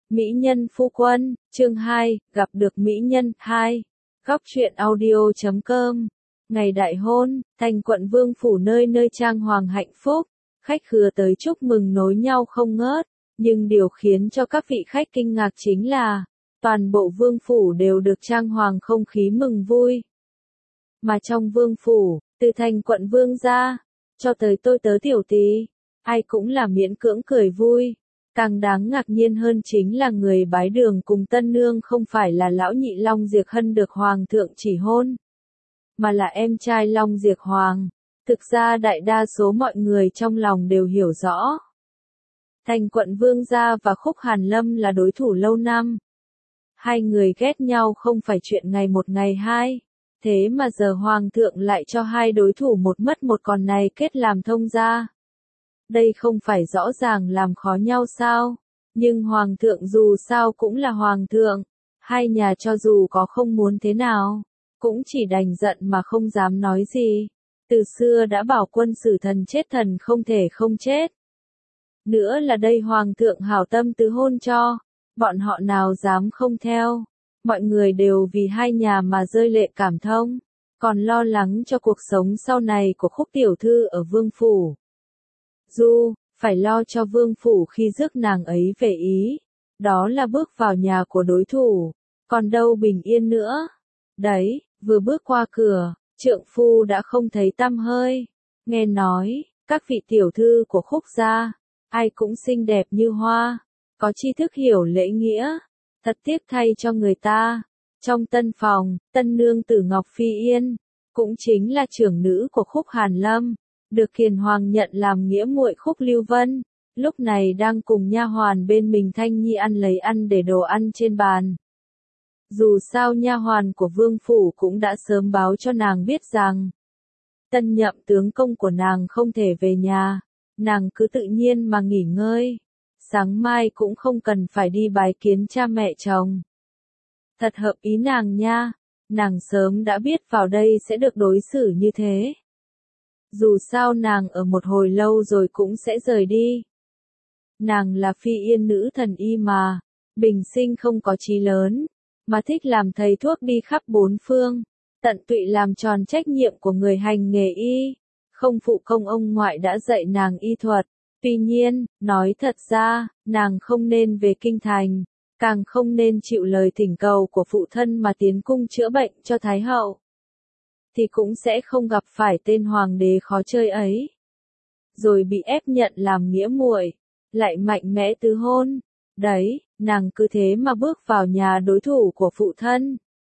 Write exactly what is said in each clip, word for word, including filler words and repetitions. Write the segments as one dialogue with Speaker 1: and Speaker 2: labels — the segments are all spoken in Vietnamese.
Speaker 1: Mỹ nhân phu quân, chương hai, gặp được mỹ nhân, hai. Góc truyện audio chấm com. Ngày đại hôn, thành quận Vương Phủ nơi nơi trang hoàng hạnh phúc, khách khứa tới chúc mừng nối nhau không ngớt, nhưng điều khiến cho các vị khách kinh ngạc chính là, toàn bộ Vương Phủ đều được trang hoàng không khí mừng vui. Mà trong Vương Phủ, từ thành quận Vương ra, cho tới tôi tớ tiểu tỳ, ai cũng là miễn cưỡng cười vui. Càng đáng ngạc nhiên hơn chính là người bái đường cùng tân nương không phải là lão nhị Long Diệc Hân được Hoàng thượng chỉ hôn, mà là em trai Long Diệc Hoàng. Thực ra đại đa số mọi người trong lòng đều hiểu rõ. Thành quận Vương gia và Khúc Hàn Lâm là đối thủ lâu năm. Hai người ghét nhau không phải chuyện ngày một ngày hai. Thế mà giờ Hoàng thượng lại cho hai đối thủ một mất một còn này kết làm thông gia. Đây không phải rõ ràng làm khó nhau sao? Nhưng Hoàng thượng dù sao cũng là Hoàng thượng. Hai nhà cho dù có không muốn thế nào, cũng chỉ đành giận mà không dám nói gì. Từ xưa đã bảo quân sử thần chết thần không thể không chết. Nữa là đây Hoàng thượng hảo tâm tứ hôn cho, bọn họ nào dám không theo. Mọi người đều vì hai nhà mà rơi lệ cảm thông, còn lo lắng cho cuộc sống sau này của Khúc tiểu thư ở Vương Phủ. Du, phải lo cho Vương Phủ khi rước nàng ấy về Ý, đó là bước vào nhà của đối thủ, còn đâu bình yên nữa. Đấy, vừa bước qua cửa, trượng phu đã không thấy tăm hơi. Nghe nói, các vị tiểu thư của Khúc gia, ai cũng xinh đẹp như hoa, có tri thức hiểu lễ nghĩa. Thật tiếc thay cho người ta. Trong tân phòng, tân nương tử Ngọc Phi Yên, cũng chính là trưởng nữ của Khúc Hàn Lâm, được Kiền Hoàng nhận làm nghĩa muội Khúc Lưu Vân, lúc này đang cùng nha hoàn bên mình Thanh Nhi ăn lấy ăn để đồ ăn trên bàn. Dù sao nha hoàn của Vương Phủ cũng đã sớm báo cho nàng biết rằng, tân nhậm tướng công của nàng không thể về nhà, nàng cứ tự nhiên mà nghỉ ngơi. Sáng mai cũng không cần phải đi bái kiến cha mẹ chồng. Thật hợp ý nàng nha, nàng sớm đã biết vào đây sẽ được đối xử như thế. Dù sao nàng ở một hồi lâu rồi cũng sẽ rời đi. Nàng là Phi Yên nữ thần y mà, bình sinh không có chí lớn, mà thích làm thầy thuốc đi khắp bốn phương, tận tụy làm tròn trách nhiệm của người hành nghề y, không phụ công ông ngoại đã dạy nàng y thuật. Tuy nhiên, nói thật ra, nàng không nên về kinh thành, càng không nên chịu lời thỉnh cầu của phụ thân mà tiến cung chữa bệnh cho Thái hậu. Thì cũng sẽ không gặp phải tên hoàng đế khó chơi ấy. Rồi bị ép nhận làm nghĩa muội, lại mạnh mẽ tứ hôn. Đấy, nàng cứ thế mà bước vào nhà đối thủ của phụ thân.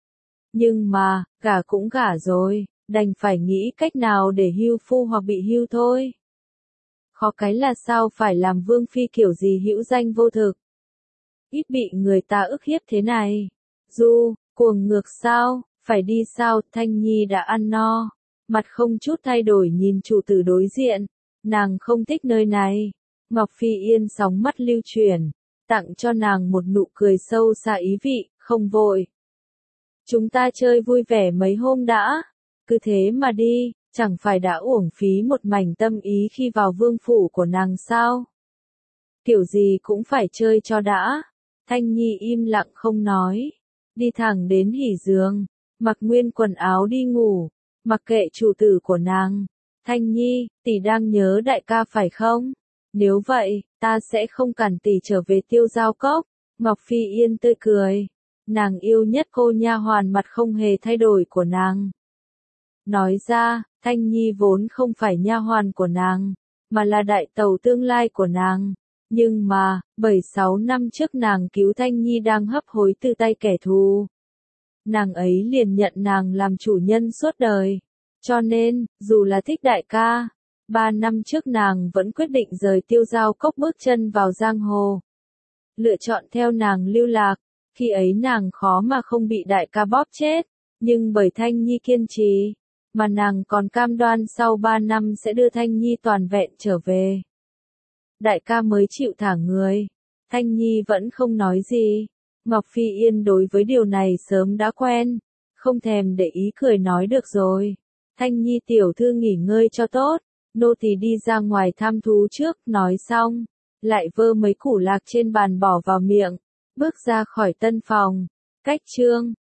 Speaker 1: Nhưng mà, gả cũng gả rồi, đành phải nghĩ cách nào để hưu phu hoặc bị hưu thôi. Khó cái là sao phải làm vương phi kiểu gì hữu danh vô thực. Ít bị người ta ức hiếp thế này. Du, cuồng ngược sao, phải đi sao, Thanh Nhi đã ăn no. Mặt không chút thay đổi nhìn chủ tử đối diện. Nàng không thích nơi này. Ngọc Phi Yên sóng mắt lưu chuyển, tặng cho nàng một nụ cười sâu xa ý vị, không vội. Chúng ta chơi vui vẻ mấy hôm đã, cứ thế mà đi. Chẳng phải đã uổng phí một mảnh tâm ý khi vào Vương Phủ của nàng sao? Kiểu gì cũng phải chơi cho đã. Thanh Nhi im lặng không nói. Đi thẳng đến hỉ giường, mặc nguyên quần áo đi ngủ, mặc kệ chủ tử của nàng. Thanh Nhi, tỷ đang nhớ đại ca phải không? Nếu vậy, ta sẽ không cản tỷ trở về Tiêu Giao Cốc. Ngọc Phi Yên tươi cười. Nàng yêu nhất cô nha hoàn mặt không hề thay đổi của nàng. Nói ra, Thanh Nhi vốn không phải nha hoàn của nàng, mà là đại tẩu tương lai của nàng. Nhưng mà, bảy sáu năm trước nàng cứu Thanh Nhi đang hấp hối từ tay kẻ thù. Nàng ấy liền nhận nàng làm chủ nhân suốt đời. Cho nên, dù là thích đại ca, ba năm trước nàng vẫn quyết định rời Tiêu Giao Cốc bước chân vào giang hồ. Lựa chọn theo nàng lưu lạc, khi ấy nàng khó mà không bị đại ca bóp chết, nhưng bởi Thanh Nhi kiên trì. Mà nàng còn cam đoan sau ba năm sẽ đưa Thanh Nhi toàn vẹn trở về. Đại ca mới chịu thả người. Thanh Nhi vẫn không nói gì. Ngọc Phi Yên đối với điều này sớm đã quen. Không thèm để ý cười nói được rồi. Thanh Nhi tiểu thư nghỉ ngơi cho tốt. Nô tỳ đi ra ngoài thăm thú trước, nói xong. Lại vơ mấy củ lạc trên bàn bỏ vào miệng. bước ra khỏi tân phòng. Cách chương